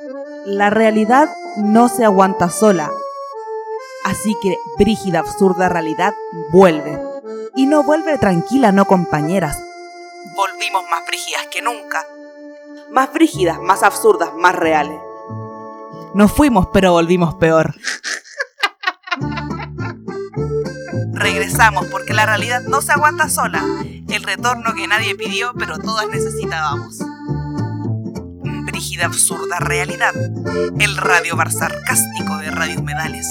La realidad no se aguanta sola. Así que Brígida Absurda Realidad vuelve. Y no vuelve tranquila, no compañeras. Volvimos más brígidas que nunca. Más brígidas, más absurdas, más reales. Nos fuimos, pero volvimos peor. Regresamos porque la realidad no se aguanta sola. El retorno que nadie pidió, pero todas necesitábamos. Brígida Absurda Realidad. El radio bar sarcástico de Radio Humedales.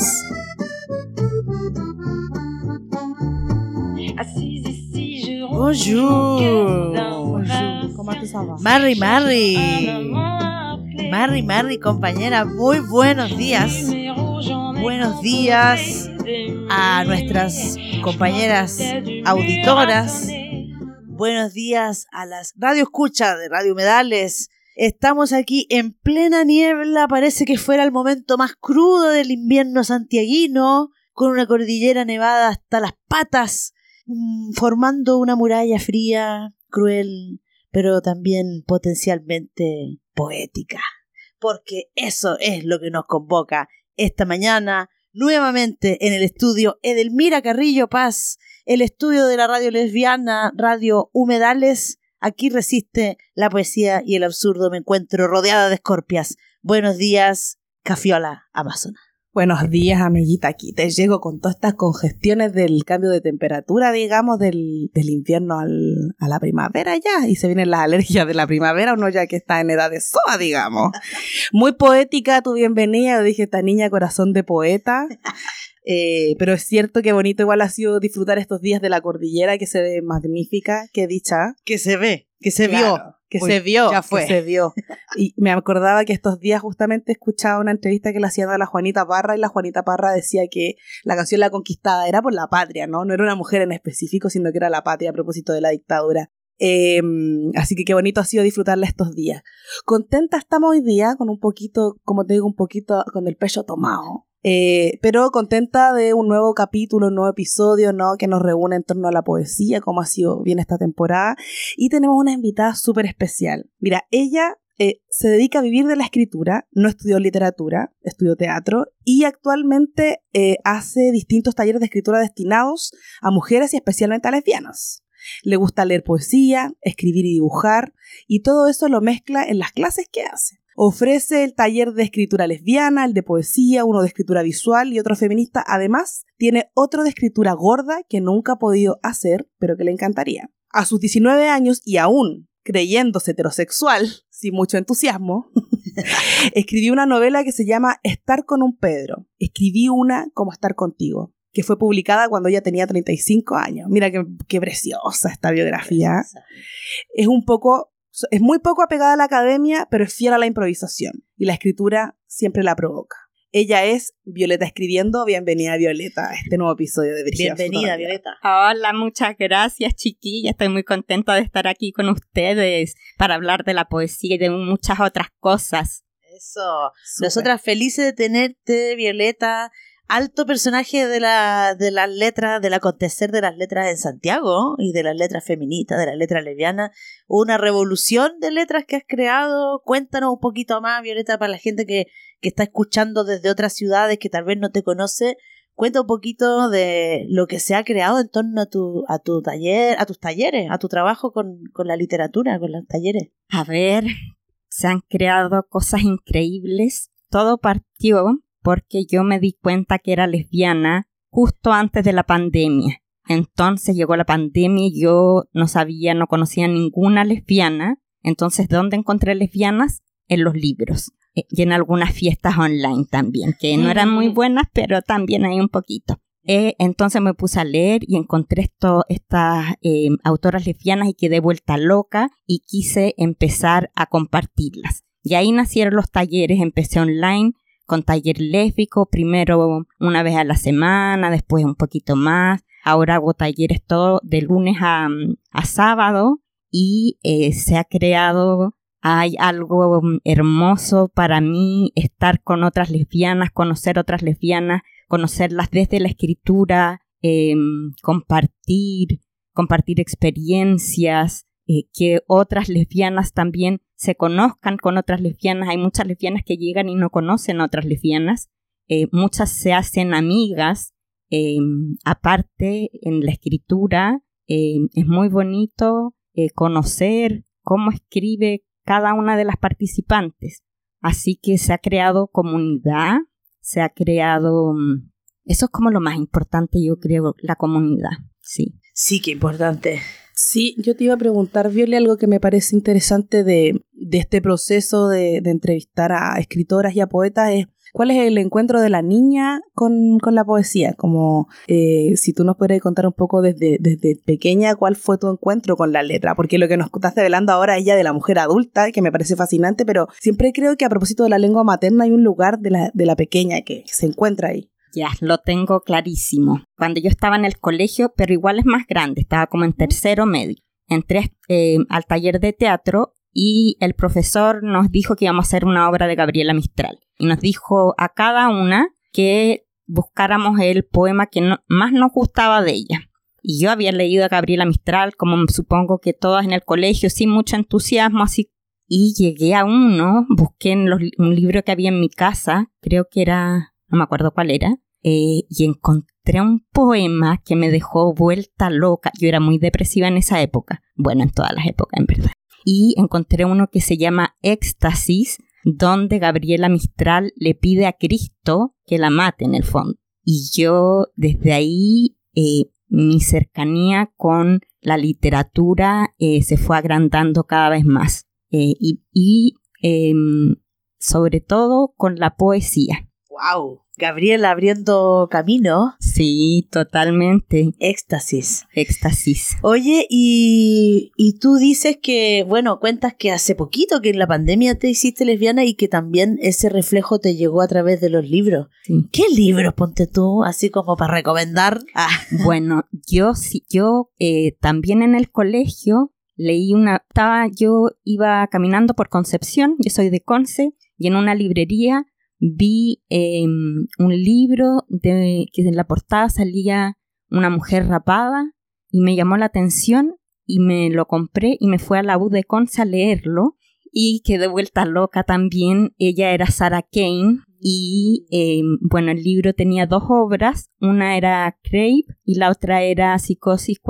Bonjour. ¿Cómo te sabes? Marri, compañera, muy buenos días. Buenos días a nuestras compañeras auditoras. Buenos días a las radioescuchas de Radio Humedales. Estamos aquí en plena niebla, parece que fuera el momento más crudo del invierno santiaguino, con una cordillera nevada hasta las patas, formando una muralla fría, cruel, pero también potencialmente poética. Porque eso es lo que nos convoca esta mañana, nuevamente en el estudio Edelmira Carrillo Paz, el estudio de la radio lesbiana, Radio Humedales. Aquí resiste la poesía y el absurdo. Me encuentro rodeada de escorpias. Buenos días, Cafiola Amazona. Buenos días, amiguita. Aquí te llego con todas estas congestiones del cambio de temperatura, digamos, del invierno a la primavera ya. Y se vienen las alergias de la primavera, uno ya que está en edad de SOA, digamos. Muy poética tu bienvenida. Dije, esta niña corazón de poeta. Pero es cierto que bonito igual ha sido disfrutar estos días de la cordillera, que se ve magnífica, qué dicha. Que se ve, que se Claro. vio. Que se vio, ya fue. que se vio. Y me acordaba que estos días justamente escuchaba una entrevista que le hacían a la Juanita Parra, y la Juanita Parra decía que la canción La Conquistada era por la patria, ¿no? No era una mujer en específico, sino que era la patria a propósito de la dictadura. Así que qué bonito ha sido disfrutarla estos días. Contenta estamos hoy día, con un poquito, como te digo, un poquito con el pecho tomado. Pero contenta de un nuevo capítulo, un nuevo episodio, ¿no? Que nos reúne en torno a la poesía, como ha sido bien esta temporada. Y tenemos una invitada súper especial. Mira, ella se dedica a vivir de la escritura, no estudió literatura, estudió teatro, y actualmente hace distintos talleres de escritura destinados a mujeres y especialmente a lesbianas. Le gusta leer poesía, escribir y dibujar, y todo eso lo mezcla en las clases que hace. Ofrece el taller de escritura lesbiana, el de poesía, uno de escritura visual y otro feminista. Además, tiene otro de escritura gorda que nunca ha podido hacer, pero que le encantaría. A sus 19 años y aún creyéndose heterosexual, sin mucho entusiasmo, escribió una novela que se llama Estar con un Pedro. Escribí una como Estar contigo, que fue publicada cuando ella tenía 35 años. Mira qué preciosa esta biografía. Es muy poco apegada a la academia, pero es fiel a la improvisación. Y la escritura siempre la provoca. Ella es Violeta Escribiendo. Bienvenida, Violeta, a este nuevo episodio de Brígida. Bienvenida, Violeta. Hola, muchas gracias, chiquilla. Estoy muy contenta de estar aquí con ustedes para hablar de la poesía y de muchas otras cosas. Eso. Súper. Nosotras felices de tenerte, Violeta. Alto personaje de las letras, del acontecer de las letras en Santiago y de las letras feministas, de las letras lesbianas. Una revolución de letras que has creado. Cuéntanos un poquito más, Violeta, para la gente que está escuchando desde otras ciudades que tal vez no te conoce. Cuenta un poquito de lo que se ha creado en torno a tu taller, a tus talleres, a tu trabajo con la literatura, con los talleres. A ver, se han creado cosas increíbles. Todo partió porque yo me di cuenta que era lesbiana justo antes de la pandemia. Entonces llegó la pandemia y yo no conocía ninguna lesbiana. Entonces, ¿dónde encontré lesbianas? En los libros. Y en algunas fiestas online también, que no eran muy buenas, pero también hay un poquito. Entonces me puse a leer y encontré estas autoras lesbianas y quedé vuelta loca y quise empezar a compartirlas. Y ahí nacieron los talleres, empecé online con taller lésbico, primero una vez a la semana, después un poquito más. Ahora hago talleres todo de lunes a sábado y se ha creado, hay algo hermoso para mí, estar con otras lesbianas, conocer otras lesbianas, conocerlas desde la escritura, compartir experiencias, que otras lesbianas también se conozcan con otras lesbianas. Hay muchas lesbianas que llegan y no conocen a otras lesbianas. Muchas se hacen amigas. Aparte, en la escritura es muy bonito conocer cómo escribe cada una de las participantes. Así que se ha creado comunidad, se ha creado... Eso es como lo más importante, yo creo, la comunidad, sí. Sí, qué importante. Sí, yo te iba a preguntar, Viole, algo que me parece interesante de este proceso de entrevistar a escritoras y a poetas es ¿cuál es el encuentro de la niña con la poesía? Como si tú nos pudieras contar un poco desde pequeña, ¿cuál fue tu encuentro con la letra? Porque lo que nos estás revelando ahora es ya de la mujer adulta, que me parece fascinante, pero siempre creo que a propósito de la lengua materna hay un lugar de la pequeña que se encuentra ahí. Ya, lo tengo clarísimo. Cuando yo estaba en el colegio, pero igual es más grande, estaba como en tercero medio, entré al taller de teatro y el profesor nos dijo que íbamos a hacer una obra de Gabriela Mistral. Y nos dijo a cada una que buscáramos el poema que más nos gustaba de ella. Y yo había leído a Gabriela Mistral, como supongo que todas en el colegio, sin mucho entusiasmo, así. Y llegué a uno, busqué en un libro que había en mi casa, creo que era, no me acuerdo cuál era, y encontré un poema que me dejó vuelta loca. Yo era muy depresiva en esa época, bueno, en todas las épocas en verdad. Y encontré uno que se llama Éxtasis, donde Gabriela Mistral le pide a Cristo que la mate en el fondo. Y yo desde ahí mi cercanía con la literatura se fue agrandando cada vez más. Y sobre todo con la poesía. ¡Wow! Gabriela abriendo camino. Sí, totalmente. Éxtasis. Oye, y tú dices que, bueno, cuentas que hace poquito que en la pandemia te hiciste lesbiana y que también ese reflejo te llegó a través de los libros. Sí. ¿Qué libros ponte tú, así como para recomendar? Bueno, yo también en el colegio leí yo iba caminando por Concepción, yo soy de Conce, y en una librería vi un libro que en la portada salía una mujer rapada y me llamó la atención y me lo compré y me fui a la U de Conce a leerlo y quedé vuelta loca también. Ella era Sarah Kane y bueno, el libro tenía dos obras, una era Crave y la otra era Psicosis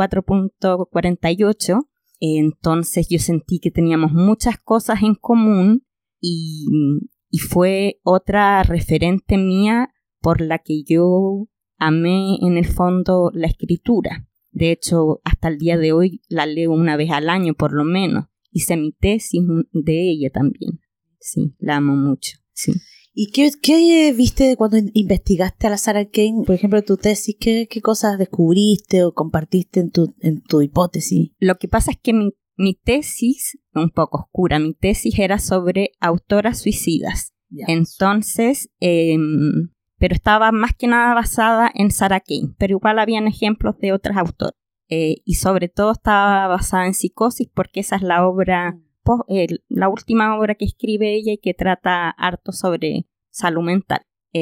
4.48. Entonces yo sentí que teníamos muchas cosas en común y fue otra referente mía por la que yo amé en el fondo la escritura. De hecho, hasta el día de hoy la leo una vez al año por lo menos. Hice mi tesis de ella también. Sí, la amo mucho, sí. ¿Y qué viste cuando investigaste a la Sarah Kane? Por ejemplo, tu tesis, ¿qué cosas descubriste o compartiste en tu hipótesis? Lo que pasa es que mi tesis, un poco oscura, mi tesis era sobre autoras suicidas. Yes. Entonces, pero estaba más que nada basada en Sarah Kane, pero igual habían ejemplos de otras autoras. Y sobre todo estaba basada en Psicosis porque esa es la obra, la última obra que escribe ella y que trata harto sobre salud mental.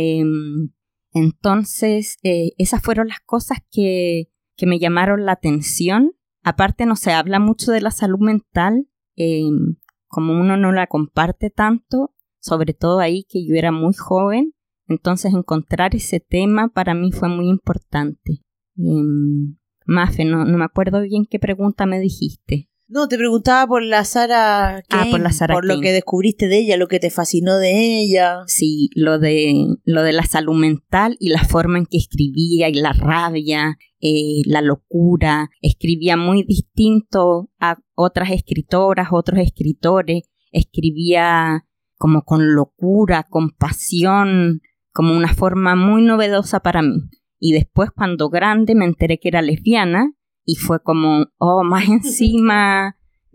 Entonces, esas fueron las cosas que me llamaron la atención. Aparte no se habla mucho de la salud mental, como uno no la comparte tanto, sobre todo ahí que yo era muy joven, entonces encontrar ese tema para mí fue muy importante. Mafe, no me acuerdo bien qué pregunta me dijiste. No, te preguntaba por la Sarah Kane, por la Sarah Kane. Lo que descubriste de ella, lo que te fascinó de ella. Sí, lo de la salud mental y la forma en que escribía y la rabia, la locura. Escribía muy distinto a otras escritoras, otros escritores. Escribía como con locura, con pasión, como una forma muy novedosa para mí. Y después, cuando grande, me enteré que era lesbiana. Y fue como, más encima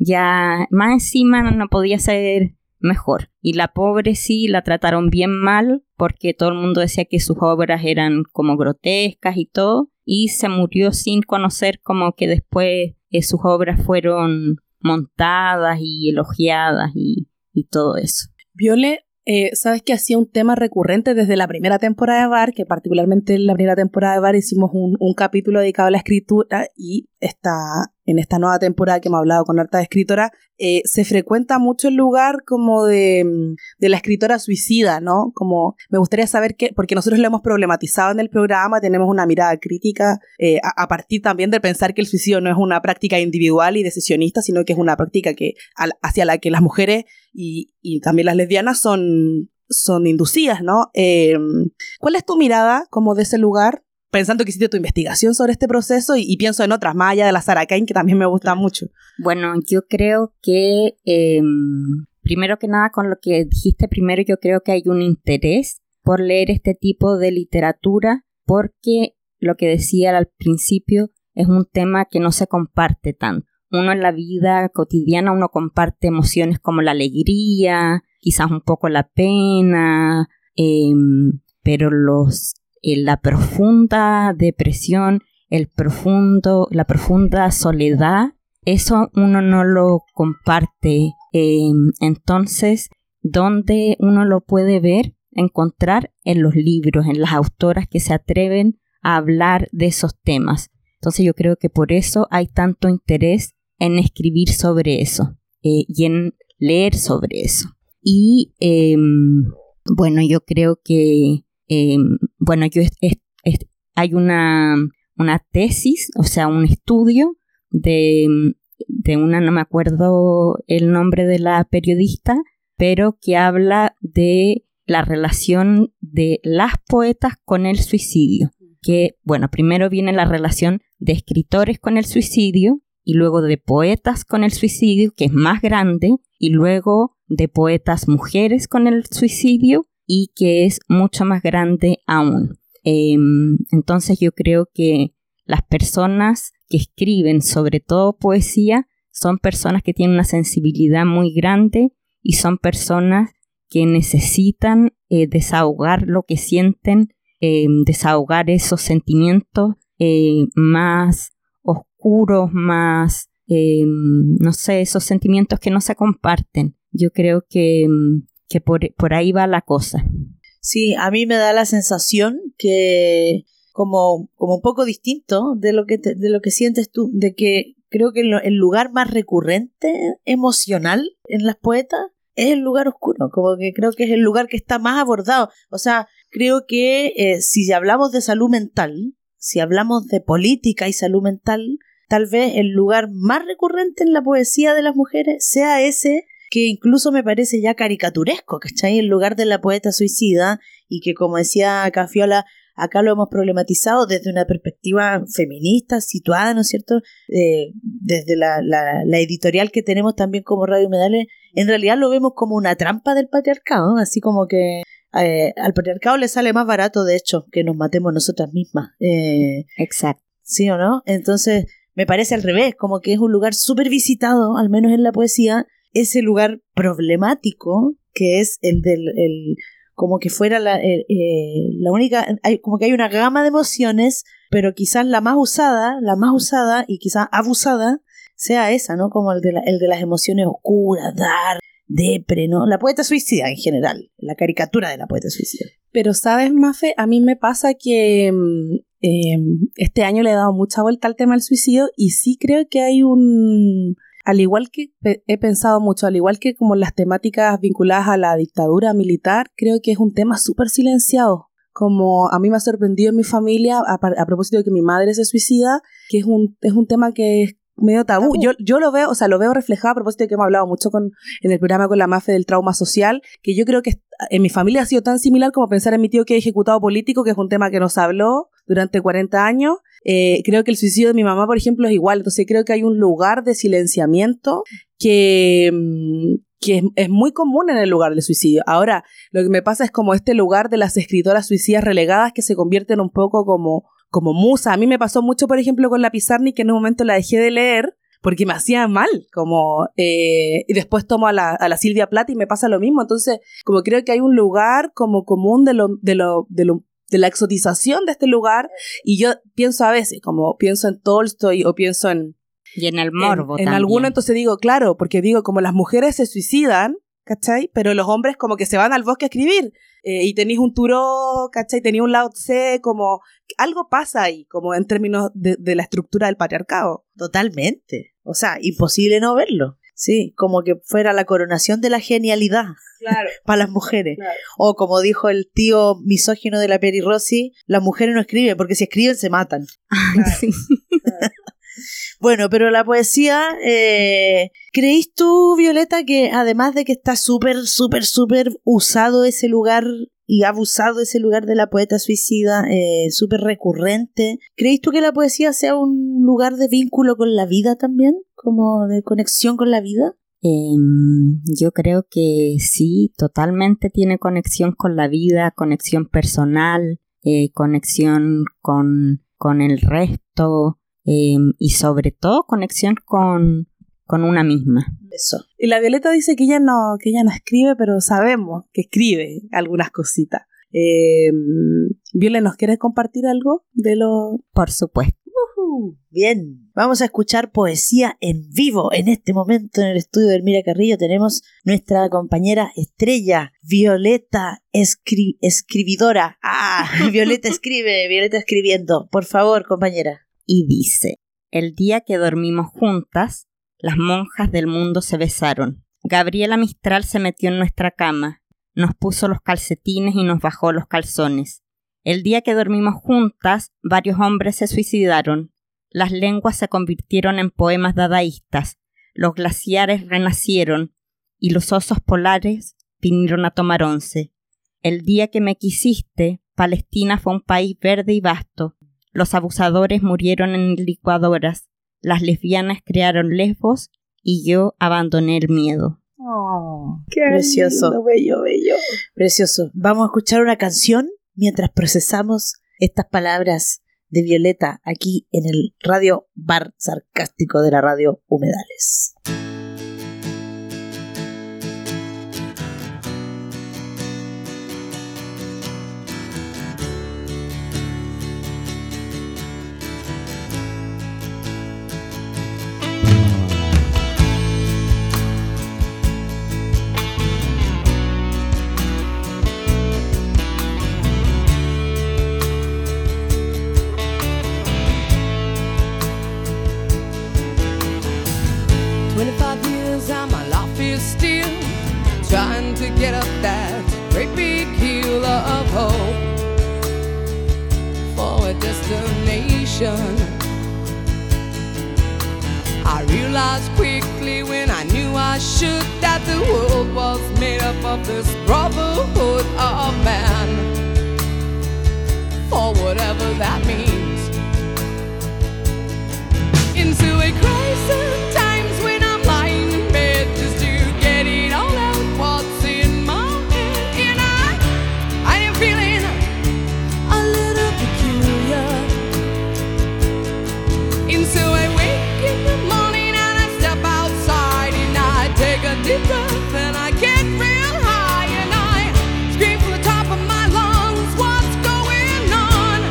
no podía ser mejor. Y la pobre sí, la trataron bien mal, porque todo el mundo decía que sus obras eran como grotescas y todo. Y se murió sin conocer como que después sus obras fueron montadas y elogiadas y todo eso. Viole, sabes que hacía un tema recurrente desde la primera temporada de VAR, que particularmente en la primera temporada de VAR hicimos un capítulo dedicado a la escritura y en esta nueva temporada que hemos hablado con harta escritora, se frecuenta mucho el lugar como de la escritora suicida, ¿no? Como me gustaría saber porque nosotros lo hemos problematizado en el programa, tenemos una mirada crítica a partir también de pensar que el suicidio no es una práctica individual y decisionista, sino que es una práctica hacia la que las mujeres y también las lesbianas son inducidas, ¿no? ¿Cuál es tu mirada como de ese lugar? Pensando que hiciste tu investigación sobre este proceso y pienso en otras, más allá de la Sarah Kane, que también me gusta mucho. Bueno, yo creo que, primero que nada, con lo que dijiste primero, yo creo que hay un interés por leer este tipo de literatura, porque lo que decía al principio es un tema que no se comparte tanto. Uno en la vida cotidiana, uno comparte emociones como la alegría, quizás un poco la pena, pero la profunda depresión, la profunda soledad, eso uno no lo comparte. Entonces, ¿dónde uno lo puede encontrar? En los libros, en las autoras que se atreven a hablar de esos temas. Entonces yo creo que por eso hay tanto interés en escribir sobre eso y en leer sobre eso. Y bueno, yo creo que hay una tesis, o sea, un estudio de una, no me acuerdo el nombre de la periodista, pero que habla de la relación de las poetas con el suicidio. Que, bueno, primero viene la relación de escritores con el suicidio y luego de poetas con el suicidio, que es más grande, y luego de poetas mujeres con el suicidio, y que es mucho más grande aún. Entonces yo creo que las personas que escriben, sobre todo poesía, son personas que tienen una sensibilidad muy grande y son personas que necesitan desahogar lo que sienten, desahogar esos sentimientos más oscuros, más, no sé, esos sentimientos que no se comparten. Yo creo que por ahí va la cosa. Sí, a mí me da la sensación que como un poco distinto de lo que sientes tú, de que creo que el lugar más recurrente emocional en las poetas es el lugar oscuro, como que creo que es el lugar que está más abordado. O sea, creo que si hablamos de salud mental, si hablamos de política y salud mental, tal vez el lugar más recurrente en la poesía de las mujeres sea ese, que incluso me parece ya caricaturesco, ¿cachai? El lugar de la poeta suicida, y que, como decía Cafiola, acá lo hemos problematizado desde una perspectiva feminista, situada, ¿no es cierto? Desde la editorial que tenemos también como Radio Humedales, en realidad lo vemos como una trampa del patriarcado, así como que al patriarcado le sale más barato, de hecho, que nos matemos nosotras mismas. Exacto. ¿Sí o no? Entonces, me parece al revés, como que es un lugar súper visitado, al menos en la poesía, ese lugar problemático que es como que fuera la única, como que hay una gama de emociones, pero quizás la más usada y quizás abusada sea esa, ¿no? Como el de las emociones oscuras, dark, depre, ¿no? La poeta suicida en general, la caricatura de la poeta suicida. Pero ¿sabes, Mafe? A mí me pasa que este año le he dado mucha vuelta al tema del suicidio y sí creo que hay al igual que he pensado mucho, al igual que como las temáticas vinculadas a la dictadura militar, creo que es un tema súper silenciado. Como a mí me ha sorprendido en mi familia, a propósito de que mi madre se suicida, que es un tema que es medio tabú. Yo lo veo, o sea, lo veo reflejado a propósito de que hemos hablado mucho en el programa con la Mafe del trauma social, que yo creo que en mi familia ha sido tan similar como pensar en mi tío que es ejecutado político, que es un tema que nos habló durante 40 años. Creo que el suicidio de mi mamá, por ejemplo, es igual. Entonces creo que hay un lugar de silenciamiento que es muy común en el lugar del suicidio. Ahora, lo que me pasa es como este lugar de las escritoras suicidas relegadas que se convierten un poco como musa. A mí me pasó mucho, por ejemplo, con la Pizarnik, que en un momento la dejé de leer porque me hacía mal, y después tomo a la Silvia Plath y me pasa lo mismo. Entonces, como creo que hay un lugar como común de la exotización de este lugar, y yo pienso a veces, como pienso en Tolstoy o pienso en... Y en el morbo en también. alguno, entonces digo, claro, porque digo, como las mujeres se suicidan, ¿cachai? Pero los hombres como que se van al bosque a escribir. Y tenéis un Thoreau, ¿cachai? Tenéis un Lao Tse, como algo pasa ahí, como en términos de la estructura del patriarcado. Totalmente. O sea, imposible no verlo. Sí, como que fuera la coronación de la genialidad. Claro. Para las mujeres. Claro. O como dijo el tío misógino de la Peri Rossi, las mujeres no escriben, porque si escriben se matan. Claro. Sí. Claro. Bueno, pero la poesía, ¿creís tú, Violeta, que además de que está súper usado ese lugar y abusado ese lugar de la poeta suicida, súper recurrente, ¿creís tú que la poesía sea un lugar de vínculo con la vida también? ¿Como de conexión con la vida? Yo creo que sí, totalmente tiene conexión con la vida, conexión personal, conexión con el resto, y sobre todo conexión con una misma. Eso. Y la Violeta dice que ella no escribe, pero sabemos que escribe algunas cositas. Violeta, ¿nos quieres compartir algo de lo...? Por supuesto. Bien, vamos a escuchar poesía en vivo. En este momento en el estudio de Elmira Carrillo tenemos nuestra compañera estrella, Violeta escribidora. Violeta escribe, Violeta escribiendo. Por favor, compañera. Y dice: el día que dormimos juntas, las monjas del mundo se besaron. Gabriela Mistral se metió en nuestra cama, nos puso los calcetines y nos bajó los calzones. El día que dormimos juntas, varios hombres se suicidaron. Las lenguas se convirtieron en poemas dadaístas, los glaciares renacieron y los osos polares vinieron a tomar once. El día que me quisiste, Palestina fue un país verde y vasto. Los abusadores murieron en licuadoras, las lesbianas crearon Lesbos y yo abandoné el miedo. Oh, qué precioso. lindo, bello, bello. Precioso. Vamos a escuchar una canción mientras procesamos estas palabras de Violeta aquí en el Radio Bar Sarcástico de la Radio Humedales. Trying to get up that great big hill of hope for a destination. I realized quickly when I knew I should that the world was made up of this brotherhood of man, for whatever that means. Into a crisis times when I'm lying in bed just to get it all out what's in my head, and I am feeling a little peculiar. And so I wake in the morning and I step outside and I take a deep breath and I get real high and I scream from the top of my lungs, what's going on?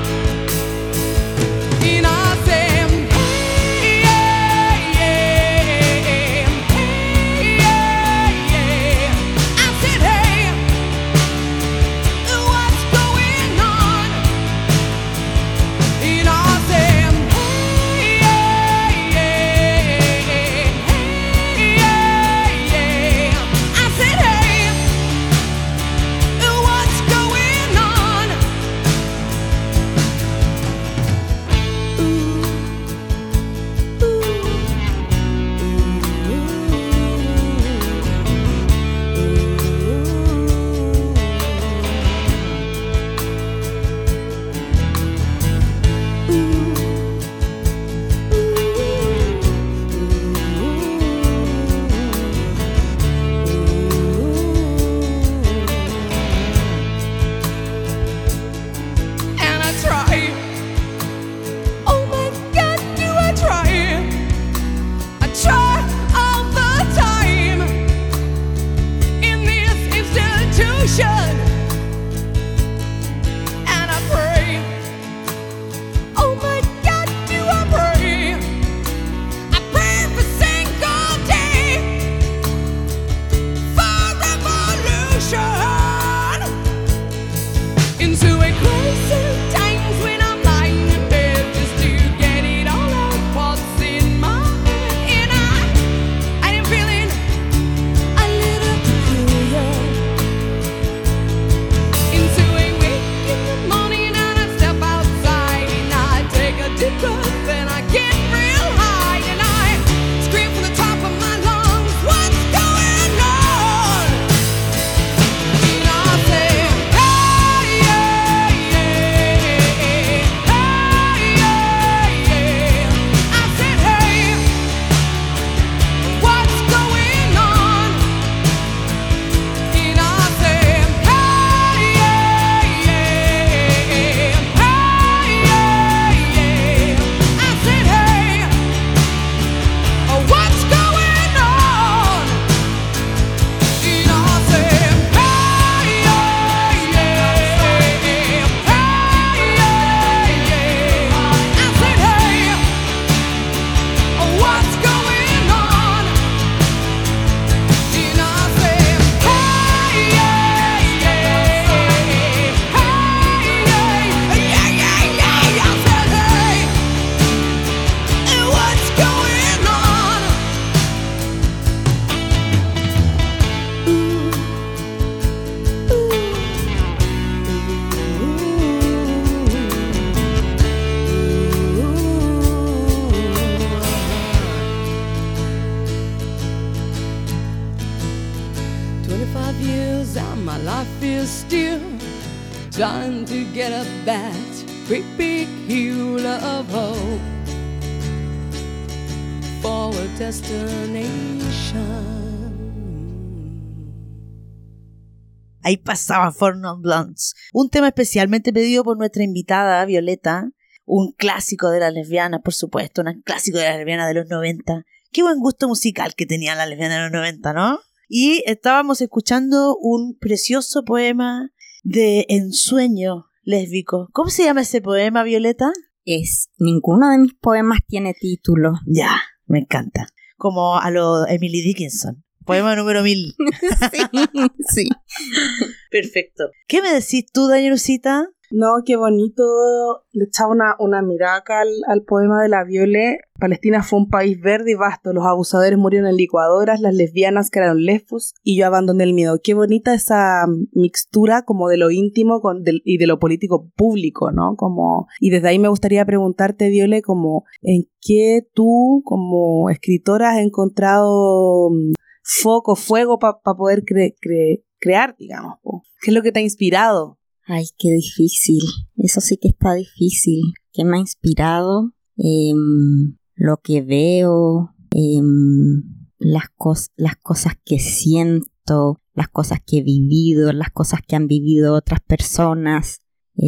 And I say, for 'cause my life is still trying to get up that great big hill of hope for a destination. Ahí pasaba Four Non Blondes, un tema especialmente pedido por nuestra invitada Violeta, un clásico de las lesbianas, por supuesto, un clásico de las lesbianas de los 90. Qué buen gusto musical que tenían las lesbianas de los 90, ¿no? Y estábamos escuchando un precioso poema de ensueño lésbico. ¿Cómo se llama ese poema, Violeta? Ninguno de mis poemas tiene título. Ya, me encanta. Como a lo Emily Dickinson. Poema número 1000. Sí. Perfecto. ¿Qué me decís tú, Dañerusita? No, qué bonito. Le echaba una mirada acá al poema de la Viole. Palestina fue un país verde y vasto. Los abusadores murieron en licuadoras, las lesbianas crearon lesbos y yo abandoné el miedo. Qué bonita esa mixtura como de lo íntimo y de lo político público, ¿no? Y desde ahí me gustaría preguntarte, Viole, como ¿en qué tú como escritora has encontrado fuego para poder crear, digamos? ¿Qué es lo que te ha inspirado? Ay, qué difícil. Eso sí que está difícil. ¿Qué me ha inspirado? Lo que veo, las cosas que siento, las cosas que he vivido, las cosas que han vivido otras personas.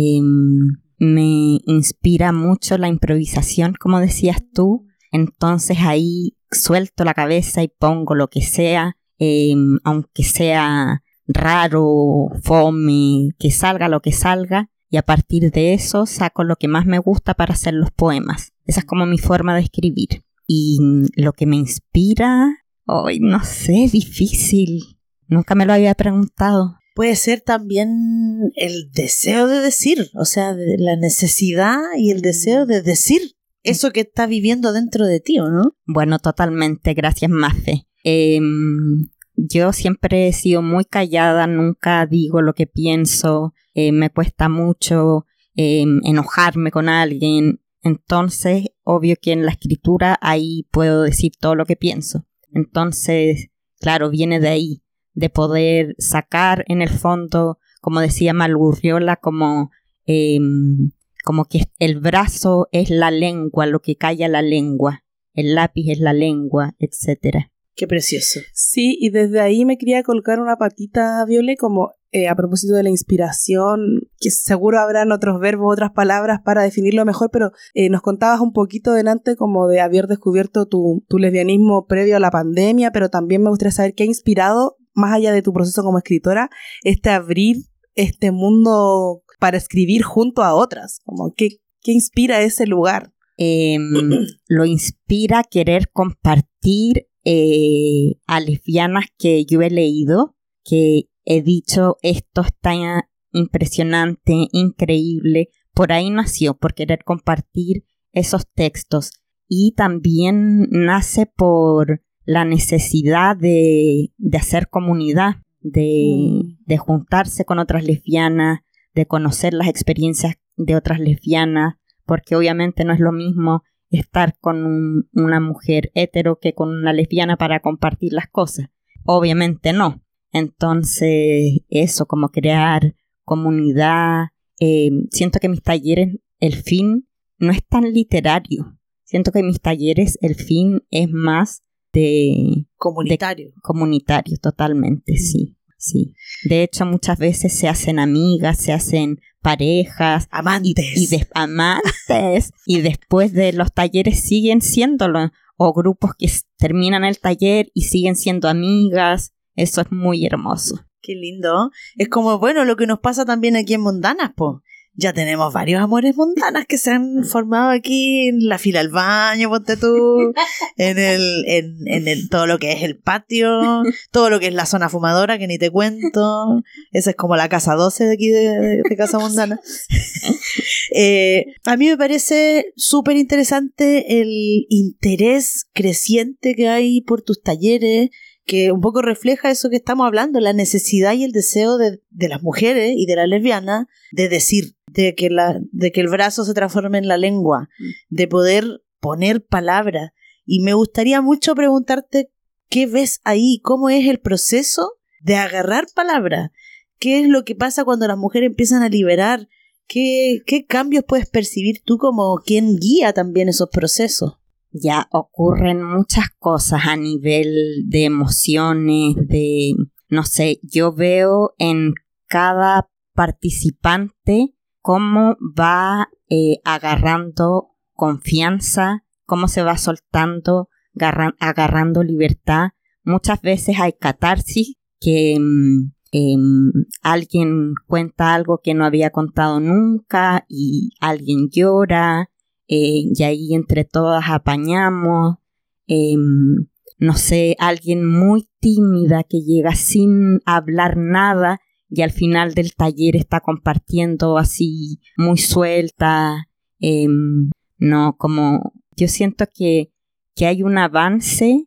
Me inspira mucho la improvisación, como decías tú. Entonces ahí suelto la cabeza y pongo lo que sea, aunque sea raro, fome, que salga lo que salga, y a partir de eso saco lo que más me gusta para hacer los poemas. Esa es como mi forma de escribir. Y lo que me inspira, hoy no sé, difícil. Nunca me lo había preguntado. Puede ser también el deseo de decir, o sea, la necesidad y el deseo de decir eso que está viviendo dentro de ti, ¿o no? Bueno, totalmente, gracias, Mafe. Yo siempre he sido muy callada, nunca digo lo que pienso, me cuesta mucho enojarme con alguien. Entonces, obvio que en la escritura ahí puedo decir todo lo que pienso. Entonces, claro, viene de ahí, de poder sacar en el fondo, como decía Malgurriola, como que el brazo es la lengua, lo que calla la lengua, el lápiz es la lengua, etcétera. Qué precioso. Sí, y desde ahí me quería colocar una patita, Viole, como a propósito de la inspiración, que seguro habrán otros verbos, otras palabras para definirlo mejor, pero nos contabas un poquito delante como de haber descubierto tu lesbianismo previo a la pandemia, pero también me gustaría saber qué ha inspirado, más allá de tu proceso como escritora, abrir este mundo para escribir junto a otras. Como ¿qué inspira ese lugar? Lo inspira querer compartir a lesbianas que yo he leído, que he dicho esto está impresionante, increíble. Por ahí nació, por querer compartir esos textos. Y también nace por la necesidad de hacer comunidad, de juntarse con otras lesbianas, de conocer las experiencias de otras lesbianas, porque obviamente no es lo mismo estar con una mujer hetero que con una lesbiana para compartir las cosas. Obviamente no. Entonces, eso, como crear comunidad. Siento que mis talleres, el fin no es tan literario. Siento que mis talleres, el fin es más de comunitario. Comunitario, totalmente, sí. Sí. De hecho, muchas veces se hacen amigas, se hacen parejas, amantes, amantes, y después de los talleres siguen siéndolo, o grupos que terminan el taller y siguen siendo amigas. Eso es muy hermoso. Qué lindo. Es como, bueno, lo que nos pasa también aquí en Mundanas, po. Ya tenemos varios amores mundanas que se han formado aquí en la fila al baño, ponte tú, en todo lo que es el patio, todo lo que es la zona fumadora, que ni te cuento. Esa es como la casa 12 de aquí de Casa Mundana. A mí me parece súper interesante el interés creciente que hay por tus talleres, que un poco refleja eso que estamos hablando, la necesidad y el deseo de las mujeres y de las lesbianas de decir, de que el brazo se transforme en la lengua, de poder poner palabras. Y me gustaría mucho preguntarte qué ves ahí, cómo es el proceso de agarrar palabras. ¿Qué es lo que pasa cuando las mujeres empiezan a liberar? ¿Qué cambios puedes percibir tú como quien guía también esos procesos? Ya ocurren muchas cosas a nivel de emociones, no sé, yo veo en cada participante cómo va agarrando confianza, cómo se va soltando, agarrando libertad. Muchas veces hay catarsis que alguien cuenta algo que no había contado nunca y alguien llora, y ahí entre todas apañamos. No sé, alguien muy tímida que llega sin hablar nada y al final del taller está compartiendo así muy suelta. No, como yo siento que hay un avance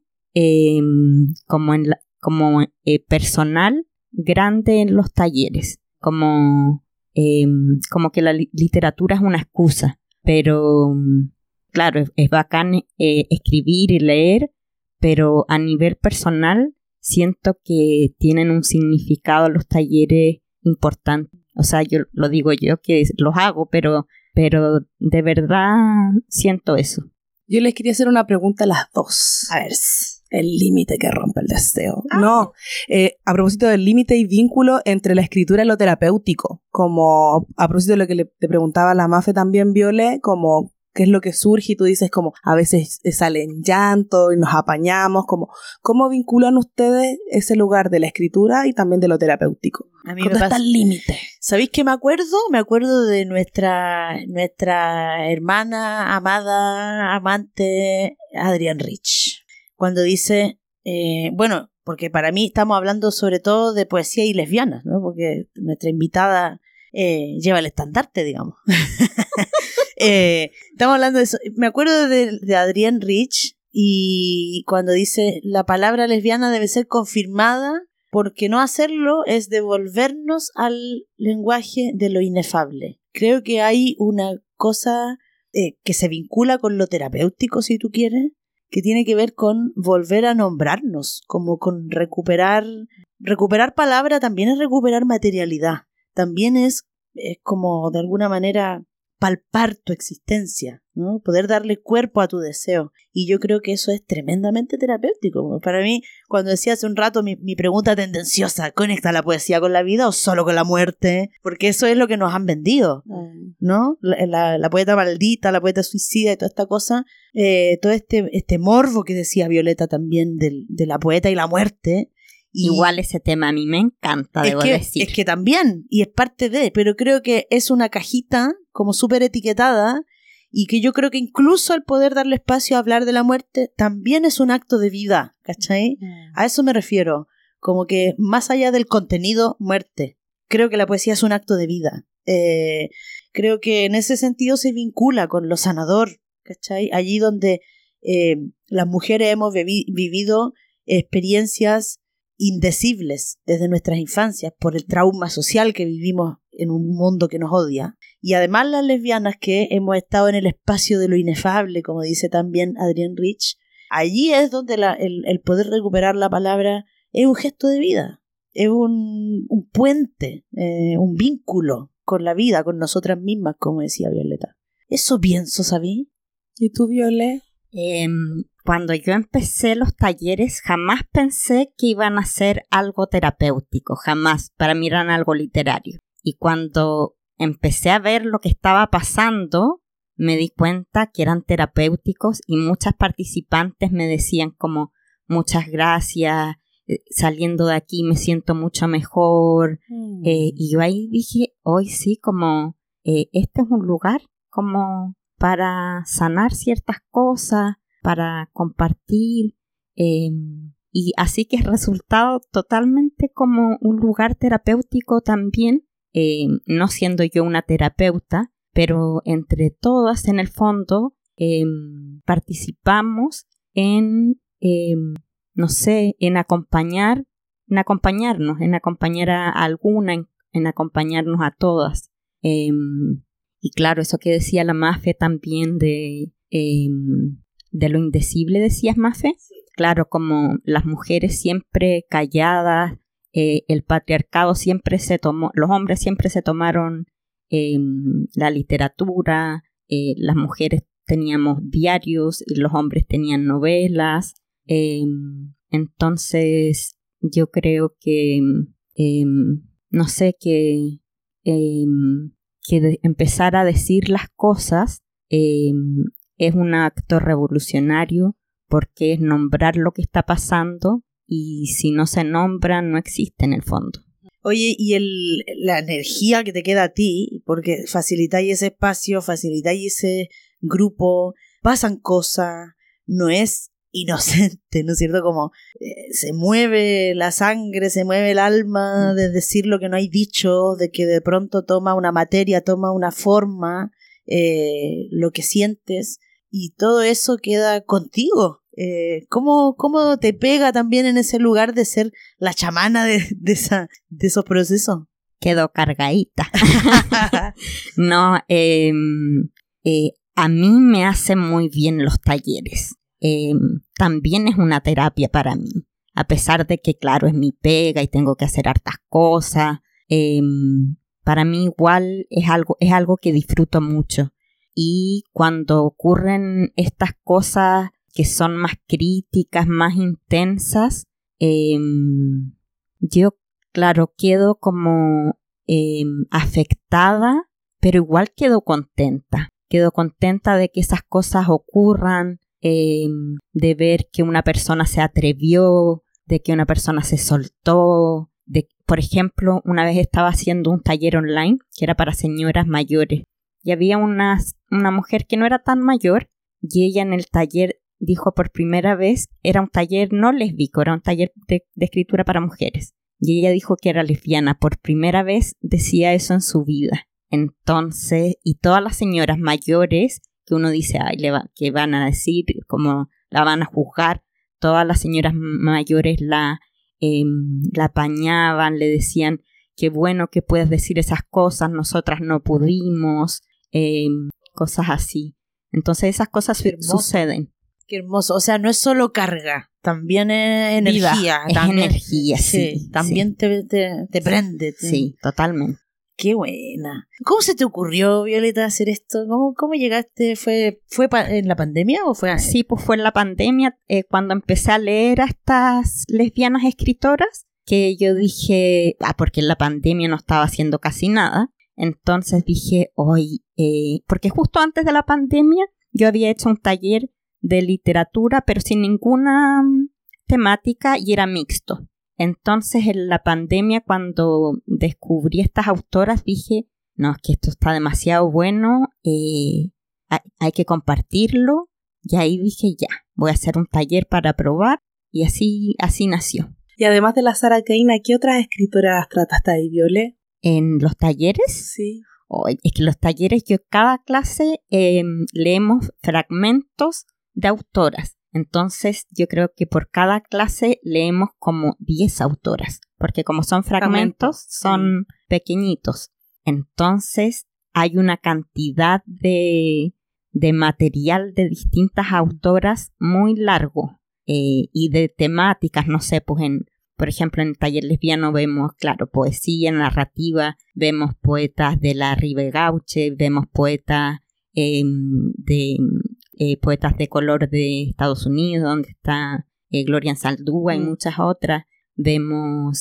como personal grande en los talleres, como que la literatura es una excusa, pero claro, es bacán escribir y leer, pero a nivel personal siento que tienen un significado los talleres importante. O sea, yo lo digo yo que los hago, pero de verdad siento eso. Yo les quería hacer una pregunta a las dos. A ver. El límite que rompe el deseo. No, a propósito del límite y vínculo entre la escritura y lo terapéutico, como a propósito de lo que te preguntaba la Mafe también, Viole, como qué es lo que surge y tú dices como a veces sale en llanto y nos apañamos, como ¿cómo vinculan ustedes ese lugar de la escritura y también de lo terapéutico? A mí ¿Dónde está el límite? ¿Sabéis qué me acuerdo? Me acuerdo de nuestra hermana, amada, amante, Adrienne Rich. Cuando dice, bueno, porque para mí estamos hablando sobre todo de poesía y lesbianas, ¿no? Porque nuestra invitada lleva el estandarte, digamos. Estamos hablando de eso. Me acuerdo de Adrienne Rich y cuando dice, la palabra lesbiana debe ser confirmada porque no hacerlo es devolvernos al lenguaje de lo inefable. Creo que hay una cosa que se vincula con lo terapéutico, si tú quieres, que tiene que ver con volver a nombrarnos, como con recuperar palabra también es recuperar materialidad, también es como de alguna manera palpar tu existencia, ¿no? Poder darle cuerpo a tu deseo, y yo creo que eso es tremendamente terapéutico. Para mí, cuando decía hace un rato mi pregunta tendenciosa, ¿conecta la poesía con la vida o solo con la muerte? Porque eso es lo que nos han vendido, ¿no? La poeta maldita, la poeta suicida y toda esta cosa, todo este morbo que decía Violeta también de la poeta y la muerte. Igual ese tema a mí me encanta, debo decir. Es que también, y es parte de, pero creo que es una cajita como súper etiquetada y que yo creo que incluso al poder darle espacio a hablar de la muerte también es un acto de vida, ¿cachai? A eso me refiero, como que más allá del contenido, muerte. Creo que la poesía es un acto de vida. Creo que en ese sentido se vincula con lo sanador, ¿cachai? Allí donde las mujeres hemos vivido experiencias indecibles desde nuestras infancias por el trauma social que vivimos en un mundo que nos odia, y además las lesbianas que hemos estado en el espacio de lo inefable, como dice también Adrienne Rich, allí es donde el poder recuperar la palabra es un gesto de vida, es un puente, un vínculo con la vida, con nosotras mismas, como decía Violeta. Eso pienso, ¿sabí? ¿Y tú, Violet? Cuando yo empecé los talleres, jamás pensé que iban a ser algo terapéutico, jamás. Para mí eran algo literario. Y cuando empecé a ver lo que estaba pasando, me di cuenta que eran terapéuticos y muchas participantes me decían como, muchas gracias, saliendo de aquí me siento mucho mejor. Y yo ahí dije, hoy sí, como este es un lugar como para sanar ciertas cosas, para compartir, y así que es resultado totalmente como un lugar terapéutico también, no siendo yo una terapeuta, pero entre todas en el fondo participamos en, no sé, en acompañarnos, en acompañar a alguna, en acompañarnos a todas. Y claro, eso que decía la Mafe también de lo indecible, decías, Mafe. Sí. Claro, como las mujeres siempre calladas, el patriarcado siempre los hombres siempre se tomaron la literatura, las mujeres teníamos diarios y los hombres tenían novelas. Entonces yo creo que no sé, que empezar a decir las cosas es un acto revolucionario, porque es nombrar lo que está pasando, y si no se nombra no existe en el fondo. Oye, y la energía que te queda a ti, porque facilitáis ese espacio, facilitáis ese grupo, pasan cosas, no es inocente, ¿no es cierto? Como se mueve la sangre, se mueve el alma de decir lo que no hay dicho, de que de pronto toma una materia, toma una forma, lo que sientes, y todo eso queda contigo. ¿Cómo te pega también en ese lugar de ser la chamana de esos procesos? Quedó cargadita. No, a mí me hacen muy bien los talleres. También es una terapia para mí, a pesar de que, claro, es mi pega y tengo que hacer hartas cosas. Para mí igual es algo que disfruto mucho. Y cuando ocurren estas cosas que son más críticas, más intensas, yo, claro, quedo como afectada, pero igual quedo contenta. Quedo contenta de que esas cosas ocurran, de ver que una persona se atrevió, de que una persona se soltó. Por ejemplo, una vez estaba haciendo un taller online que era para señoras mayores, y había una mujer que no era tan mayor, y ella en el taller dijo por primera vez, era un taller no lésbico, era un taller de escritura para mujeres, y ella dijo que era lesbiana. Por primera vez decía eso en su vida. Entonces, y todas las señoras mayores que uno dice, ay, ¿qué van a decir? ¿Cómo la van a juzgar? Todas las señoras mayores la apañaban, le decían, qué bueno que puedes decir esas cosas, nosotras no pudimos, cosas así. Entonces esas cosas suceden. Qué hermoso. O sea, no es solo carga, también es energía. Es energía, sí. También sí. Te prende. Sí, totalmente. Qué buena. ¿Cómo se te ocurrió, Violeta, hacer esto? ¿Cómo llegaste? ¿Fue en la pandemia o fue antes? Sí, pues fue en la pandemia, cuando empecé a leer a estas lesbianas escritoras, que yo dije, porque en la pandemia no estaba haciendo casi nada. Entonces dije, porque justo antes de la pandemia yo había hecho un taller de literatura, pero sin ninguna temática, y era mixto. Entonces en la pandemia, cuando descubrí estas autoras, dije, no, es que esto está demasiado bueno, hay que compartirlo, y ahí dije, ya, voy a hacer un taller para probar, y así nació. Y además de la Sarah Kane, ¿qué otras escritoras trataste ahí, Viole? ¿En los talleres? Sí. Es que los talleres, yo cada clase leemos fragmentos de autoras. Entonces yo creo que por cada clase leemos como 10 autoras, porque como son fragmentos, son pequeñitos. Entonces hay una cantidad de material de distintas autoras muy largo, y de temáticas, no sé, pues por ejemplo, en el taller lesbiano vemos, claro, poesía, narrativa, vemos poetas de la Ribegauche, vemos poetas poetas de color de Estados Unidos, donde está Gloria Anzaldúa y muchas otras. Vemos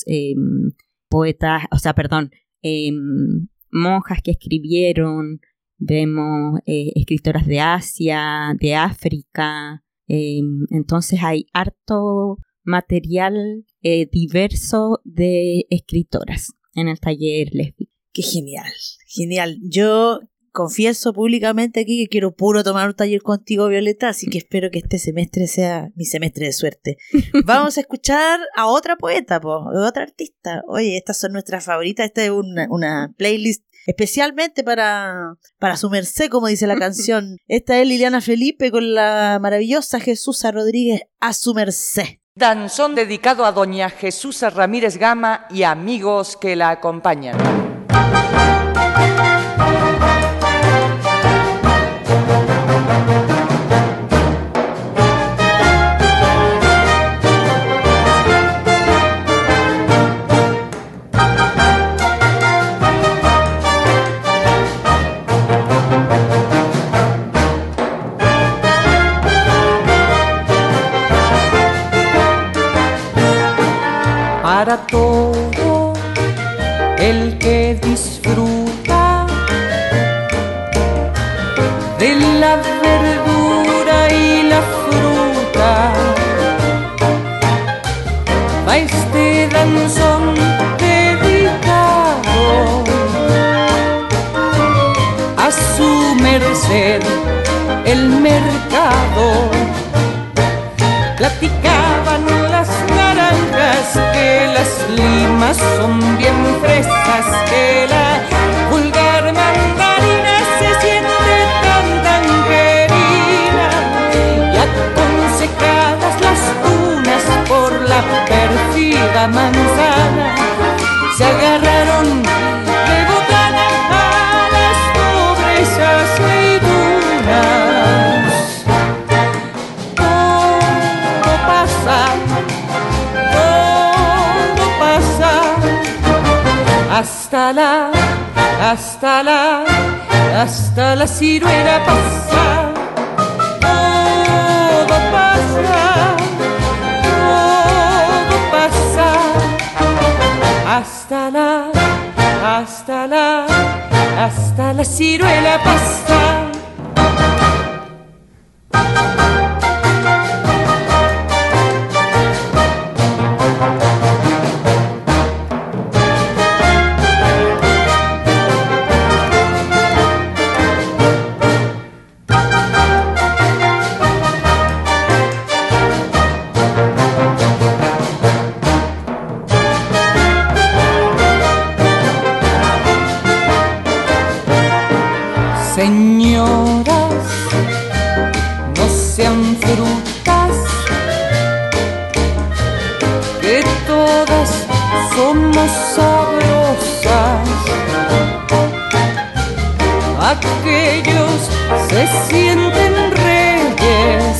monjas que escribieron, vemos escritoras de Asia, de África. Entonces hay harto material diverso de escritoras en el taller lésbico. Qué genial, genial. Yo confieso públicamente aquí que quiero puro tomar un taller contigo, Violeta, así que espero que este semestre sea mi semestre de suerte. Vamos a escuchar a otra poeta, otra artista. Oye, estas son nuestras favoritas. Esta es una playlist especialmente para su merced, como dice la canción. Esta es Liliana Felipe con la maravillosa Jesusa Rodríguez, A su merced. Danzón dedicado a doña Jesusa Ramírez Gama y amigos que la acompañan. para todo el que disfruta de la verdura y la fruta. Va este danzón dedicado a su merced el mercado. Platicaban las naranjas que las limas son bien frescas, que la vulgar mandarina se siente tan tangerina, y aconsejadas las unas por la pérfida manzana, se agarraron de botana a las pobres aceitunas. Todo pasa, hasta la ciruela pasa. Todo pasa, hasta la ciruela pasa. Señoras, no sean frutas, que todas somos sabrosas. Aquellos se sienten reyes,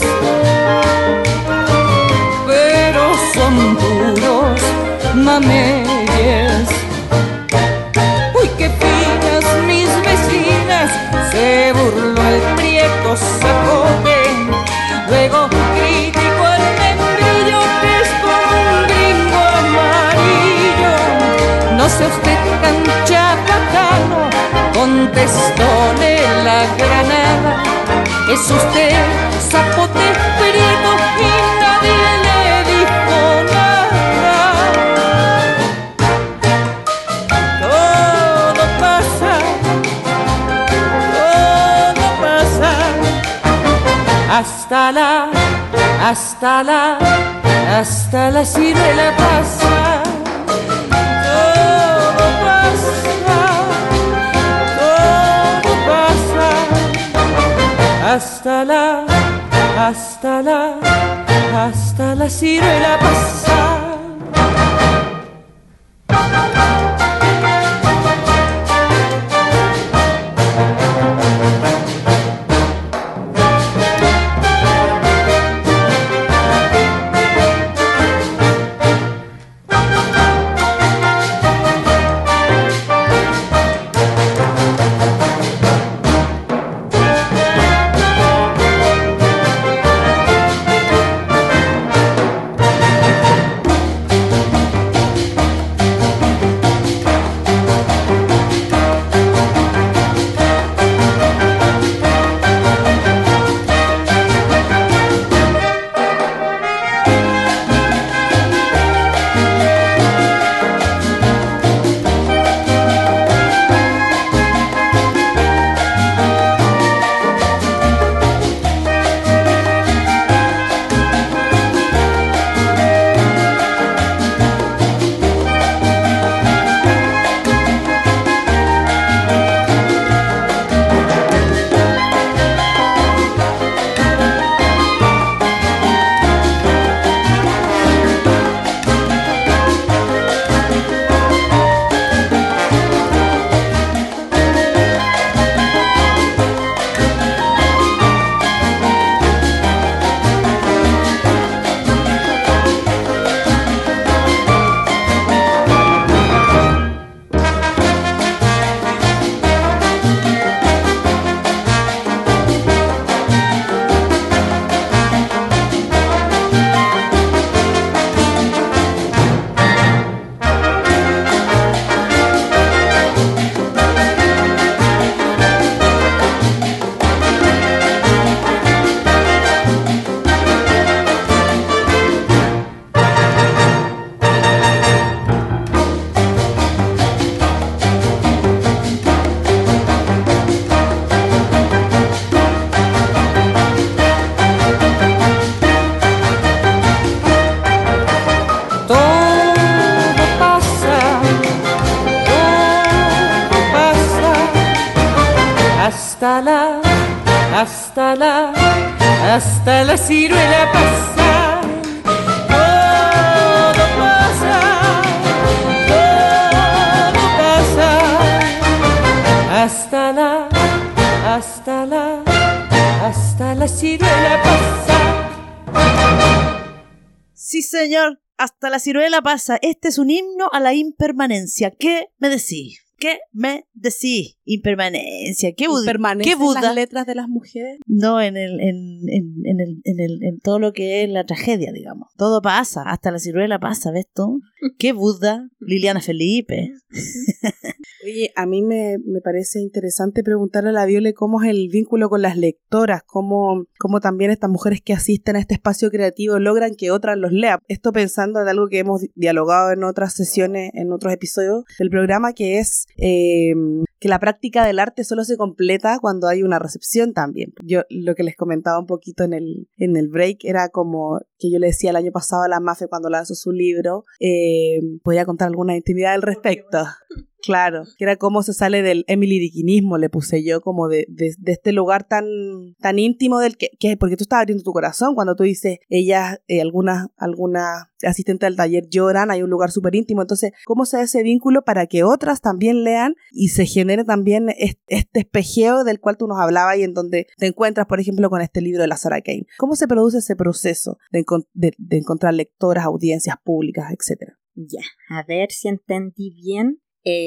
pero son puros mameyes. Uy, qué finas mis vecinas, se burló el prieto zapote. Luego criticó al membrillo que es como un gringo amarillo. No sea usted tan chapacano, contestóle la granada. Es usted zapote prieto y nadie le dijo nada. Todo pasa, hasta la ciruela pasa. Todo pasa, hasta la ciruela pasa. hasta la ciruela pasa. Todo pasa, hasta la ciruela pasa. Sí, señor, hasta la ciruela pasa. Este es un himno a la impermanencia. ¿Qué me decís? ¿Qué me decís? Impermanencia. ¿Qué Buda? ¿Permanecen las letras de las mujeres? No, en todo lo que es la tragedia, digamos. Todo pasa, hasta la ciruela pasa, ¿ves tú? ¿Qué Buda? Liliana Felipe. Oye, a mí me parece interesante preguntarle a la Viole cómo es el vínculo con las lectoras, cómo también estas mujeres que asisten a este espacio creativo logran que otras los lean. Esto pensando en algo que hemos dialogado en otras sesiones, en otros episodios del programa, que es que la práctica del arte solo se completa cuando hay una recepción también. Yo lo que les comentaba un poquito en el break era como que yo le decía el año pasado a la Mafe cuando lanzó su libro, podía contar alguna intimidad al respecto. Claro, que era cómo se sale del Emily Dickinismo, le puse yo, como de este lugar tan íntimo del que porque tú estás abriendo tu corazón cuando tú dices, ellas, algunas asistentes al taller lloran, hay un lugar súper íntimo, entonces, ¿cómo se da ese vínculo para que otras también lean y se genere también este espejeo del cual tú nos hablabas y en donde te encuentras, por ejemplo, con este libro de la Sarah Kane? ¿Cómo se produce ese proceso de encontrar lectoras, audiencias públicas, etcétera? Ya, a ver si entendí bien.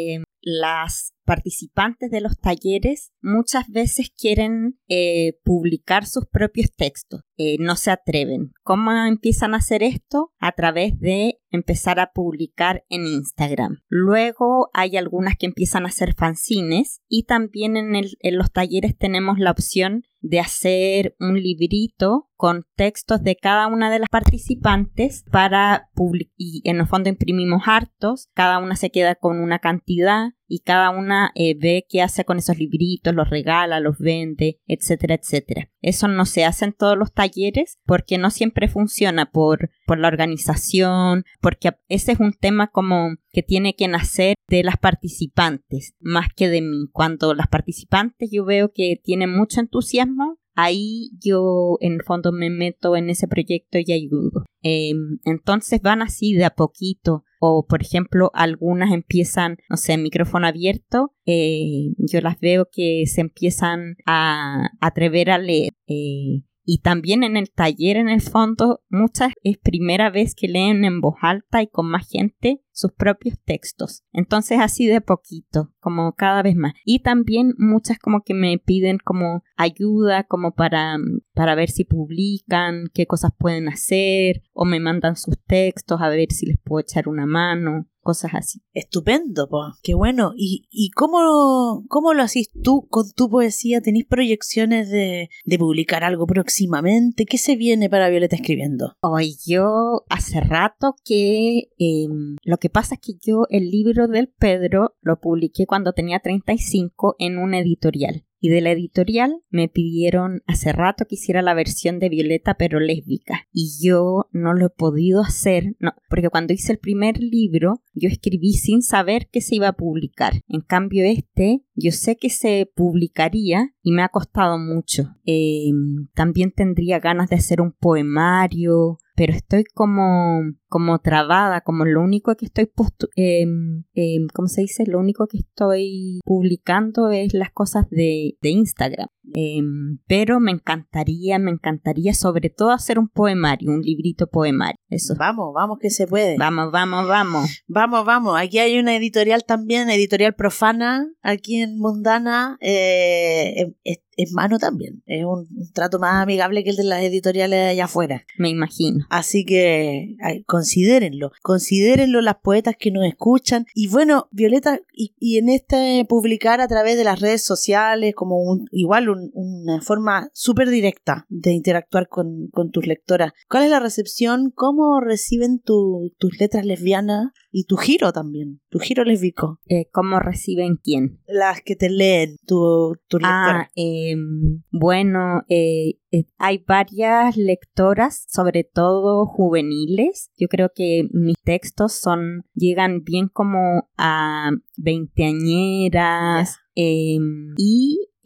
Las participantes de los talleres muchas veces quieren publicar sus propios textos, no se atreven. ¿Cómo empiezan a hacer esto? A través de empezar a publicar en Instagram. Luego hay algunas que empiezan a hacer fanzines y también en los talleres tenemos la opción de hacer un librito con textos de cada una de las participantes para publicar, y en el fondo imprimimos hartos, cada una se queda con una cantidad y cada una ve qué hace con esos libritos, los regala, los vende, etcétera, etcétera. Eso no se hace en todos los talleres porque no siempre funciona por la organización, porque ese es un tema como que tiene que nacer de las participantes más que de mí. Cuando las participantes yo veo que tienen mucho entusiasmo, ahí yo en el fondo me meto en ese proyecto y ayudo. Entonces van así de a poquito. O por ejemplo algunas empiezan, no sé, micrófono abierto, yo las veo que se empiezan a atrever a leer. Y también en el taller, en el fondo, muchas es primera vez que leen en voz alta y con más gente sus propios textos. Entonces así de poquito, como cada vez más. Y también muchas como que me piden como ayuda, como para ver si publican, qué cosas pueden hacer, o me mandan sus textos a ver si les puedo echar una mano. Cosas así. Estupendo, po. Qué bueno. ¿Y cómo lo hacís tú con tu poesía? ¿Tenés proyecciones de publicar algo próximamente? ¿Qué se viene para Violeta escribiendo? Hoy yo hace rato que lo que pasa es que yo el libro del Pedro lo publiqué cuando tenía 35 en una editorial. Y de la editorial me pidieron hace rato que hiciera la versión de Violeta pero lésbica. Y yo no lo he podido hacer, no, porque cuando hice el primer libro yo escribí sin saber que se iba a publicar. En cambio yo sé que se publicaría y me ha costado mucho. También tendría ganas de hacer un poemario, pero estoy como trabada, como lo único que estoy ¿cómo se dice? Lo único que estoy publicando es las cosas de Instagram. Pero me encantaría sobre todo hacer un poemario, un librito poemario. Eso. Vamos que se puede. Vamos. Vamos. Aquí hay una editorial también, editorial Profana, aquí en Mundana. Es mano también. Es un trato más amigable que el de las editoriales allá afuera. Me imagino. Así que considérenlo. Considérenlo las poetas que nos escuchan. Y bueno, Violeta, y en este publicar a través de las redes sociales, como una forma súper directa de interactuar con tus lectoras. ¿Cuál es la recepción? ¿Cómo reciben tus letras lesbianas? Y tu giro también, tu giro lésbico. ¿Cómo reciben quién? Las que te leen, tus lectoras. Bueno, hay varias lectoras, sobre todo juveniles. Yo creo que mis textos llegan bien como a veinteañeras. Y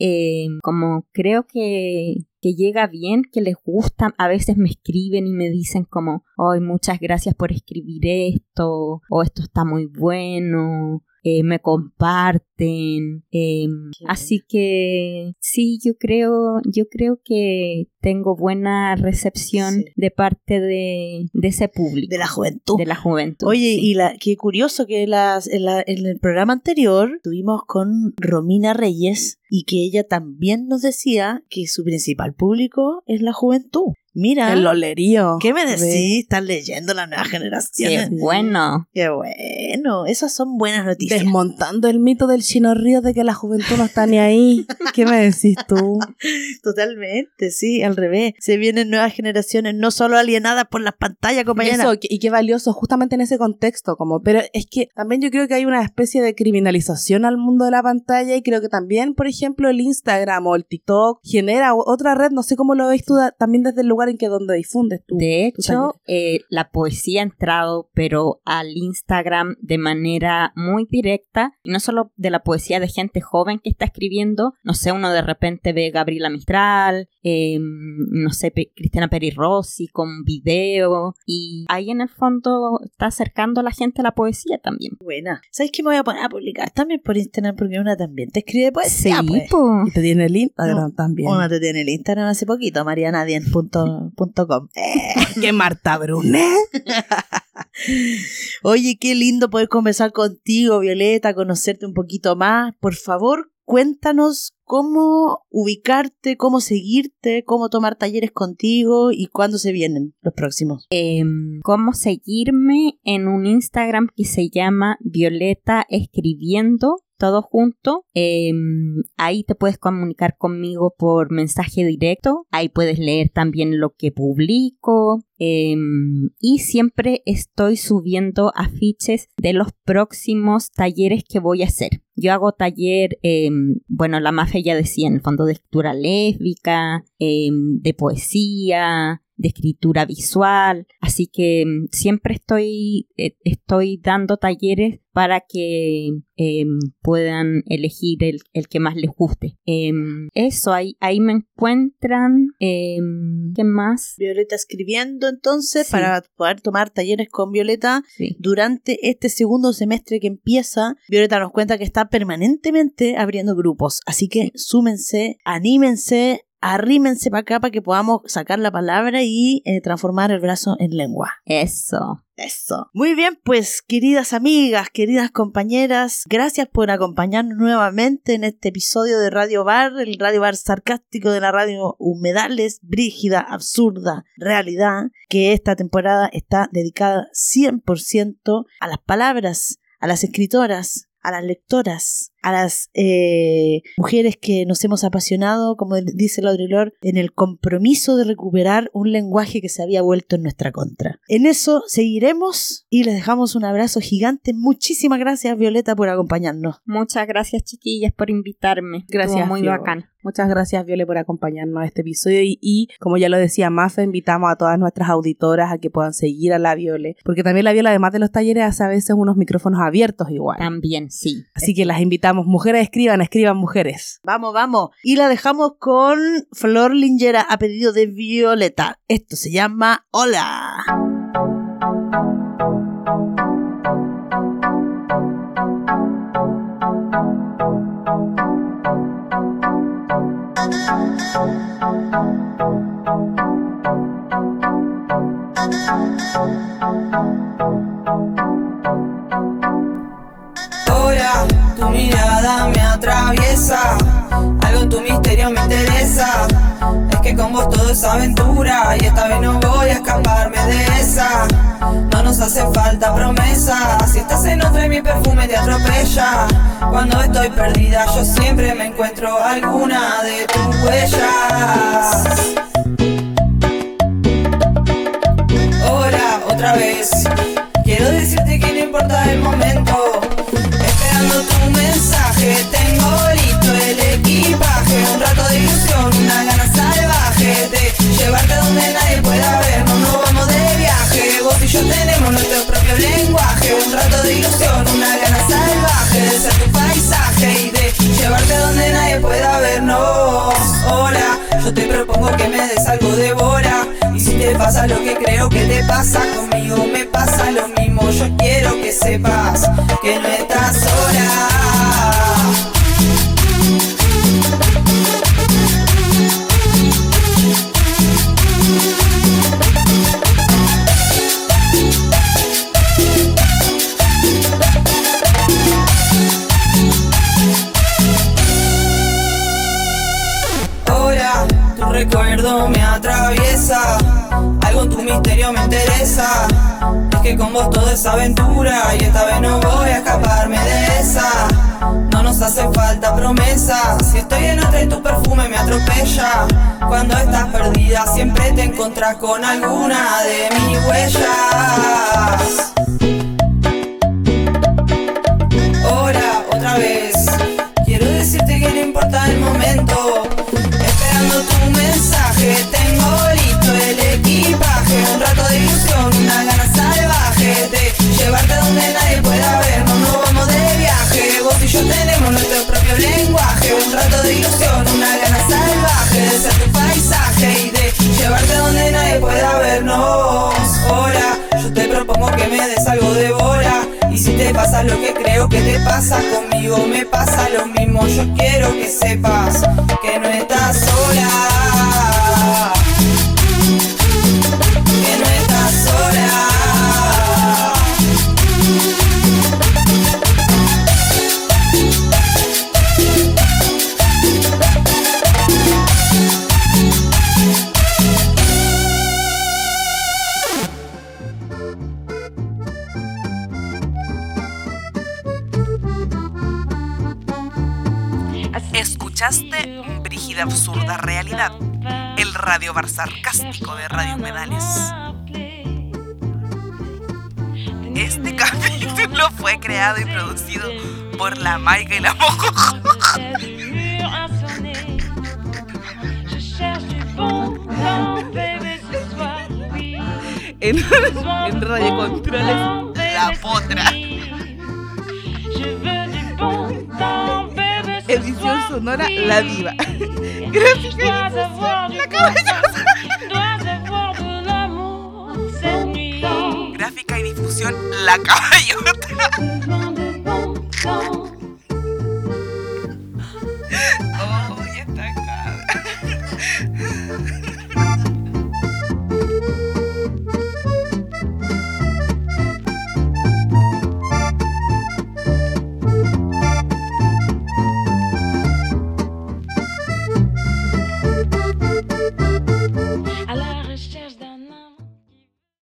como creo que llega bien, que les gusta. A veces me escriben y me dicen como, ay, muchas gracias por escribir esto, o esto está muy bueno. Me comparten, así que sí, yo creo que tengo buena recepción de parte de ese público, De la juventud. sí. Oye, y qué curioso que en el programa anterior tuvimos con Romina Reyes y que ella también nos decía que su principal público es la juventud. Mira, El lolerío. ¿qué me decís? Estás leyendo la nueva generación. Qué bueno. Qué bueno, esas son buenas noticias. Desmontando el mito del Chino Ríos de que la juventud no está ni ahí. ¿Qué me decís tú? Totalmente, sí, al revés. Se vienen nuevas generaciones, no solo alienadas por las pantallas, Y compañera. eso, y qué valioso justamente en ese contexto, pero es que también yo creo que hay una especie de criminalización al mundo de la pantalla y creo que también, por ejemplo, el Instagram o el TikTok genera otra red, no sé cómo lo ves tú también desde el lugar en que donde difundes tú. De tus hecho, la poesía ha entrado, pero al Instagram de manera muy directa, y no solo de la poesía de gente joven que está escribiendo, no sé, uno de repente ve Gabriela Mistral, no sé, Cristiana Peri Rossi con video, y ahí en el fondo está acercando a la gente a la poesía también. Buena. ¿Sabes qué me voy a poner a publicar también por Instagram? Porque una también te escribe poesía, Sí, pues. po. Y te tiene el Instagram No, también. Una te tiene el Instagram hace poquito, marianadien.com. ¿Qué Marta Brunet? Oye, qué lindo poder conversar contigo, Violeta, conocerte un poquito más. Por favor, cuéntanos cómo ubicarte, cómo seguirte, cómo tomar talleres contigo y cuándo se vienen los próximos. Cómo seguirme en un Instagram que se llama Violeta Escribiendo, todo junto. Ahí te puedes comunicar conmigo por mensaje directo. Ahí puedes leer también lo que publico. Y siempre estoy subiendo afiches de los próximos talleres que voy a hacer. Yo hago taller, la Mafe ya decía, en el fondo de escritura lésbica, de poesía, de escritura visual, así que siempre estoy dando talleres para que puedan elegir el que más les guste. Eso, ahí me encuentran. ¿Qué más? Violeta Escribiendo, entonces, Sí. para poder tomar talleres con Violeta Sí. durante este segundo semestre que empieza. Violeta nos cuenta que está permanentemente abriendo grupos, así que súmense, anímense, arrímense para acá para que podamos sacar la palabra y transformar el brazo en lengua. Eso. Eso. Muy bien, pues, queridas amigas, queridas compañeras, gracias por acompañarnos nuevamente en este episodio de Radio Bar, el Radio Bar sarcástico de la radio Humedales, brígida, absurda realidad, que esta temporada está dedicada 100% a las palabras, a las escritoras, a las lectoras, a las mujeres que nos hemos apasionado, como dice el Audrilor, en el compromiso de recuperar un lenguaje que se había vuelto en nuestra contra. En eso seguiremos y les dejamos un abrazo gigante. Muchísimas gracias, Violeta, por acompañarnos. Muchas gracias, chiquillas, por invitarme. Gracias, Estuvo muy Vio. bacán. Muchas gracias, Viole, por acompañarnos a este episodio y como ya lo decía Mafe, invitamos a todas nuestras auditoras a que puedan seguir a la Viole, porque también la Viole, además de los talleres, hace a veces unos micrófonos abiertos igual. También, sí. Así que las invitamos, mujeres escriban mujeres. Vamos, vamos. Y la dejamos con Flor Lingera a pedido de Violeta. Esto se llama Hola. Hola, tu mirada me atraviesa, algo en tu misterio me interesa. Es que con vos todo es aventura y esta vez no voy a escaparme de esa. No nos hace falta promesas, si estás en otra y mi perfume te atropella. Cuando estoy perdida yo siempre me encuentro alguna de tus huellas. Hola, otra vez, quiero decirte que no importa el momento. Esperando tu mensaje, tengo listo el equipaje. Un rato de ilusión, una gana salvaje de llevarte donde nadie pueda vernos. Nos vamos de viaje, vos y yo tenemos nuestro propio lenguaje. Un rato de ilusión, una gana salvaje de ser tu paisaje y de llevarte donde nadie pueda vernos. pasa lo que creo que te pasa, conmigo me pasa lo mismo. Yo quiero que sepas que no estás sola. Recuerdo me atraviesa, algo en tu misterio me interesa. Es que con vos todo es aventura y esta vez no voy a escaparme de esa. No nos hace falta promesas, si estoy en otra y tu perfume me atropella. Cuando estás perdida siempre te encontrás con alguna de mis huellas. Ahora, otra vez, quiero decirte que no importa el momento. Esperando tu mensaje, tengo listo el equipaje. Un rato de ilusión, una gana salvaje de llevarte donde nadie pueda vernos. Nos vamos de viaje, vos y yo tenemos nuestro propio lenguaje. Un rato de ilusión, una gana salvaje de ser tu paisaje y de llevarte donde nadie pueda vernos. Ahora, yo te propongo que me des algo de bola. Y si te pasa lo que creo que te pasa, conmigo me pasa lo mismo. Yo quiero que sepas que no estás sola. Que no estás sola. Escuchaste Brígida Absurda Realidad, el radio bar sarcástico de Radio Humedales. Este capítulo fue creado y producido por la Maica y la Mojo. En Radio Controles, La Potra. Edición sonora, La Diva. Gráfica y difusión, La Caballosa. Gráfica y difusión, La Caballota.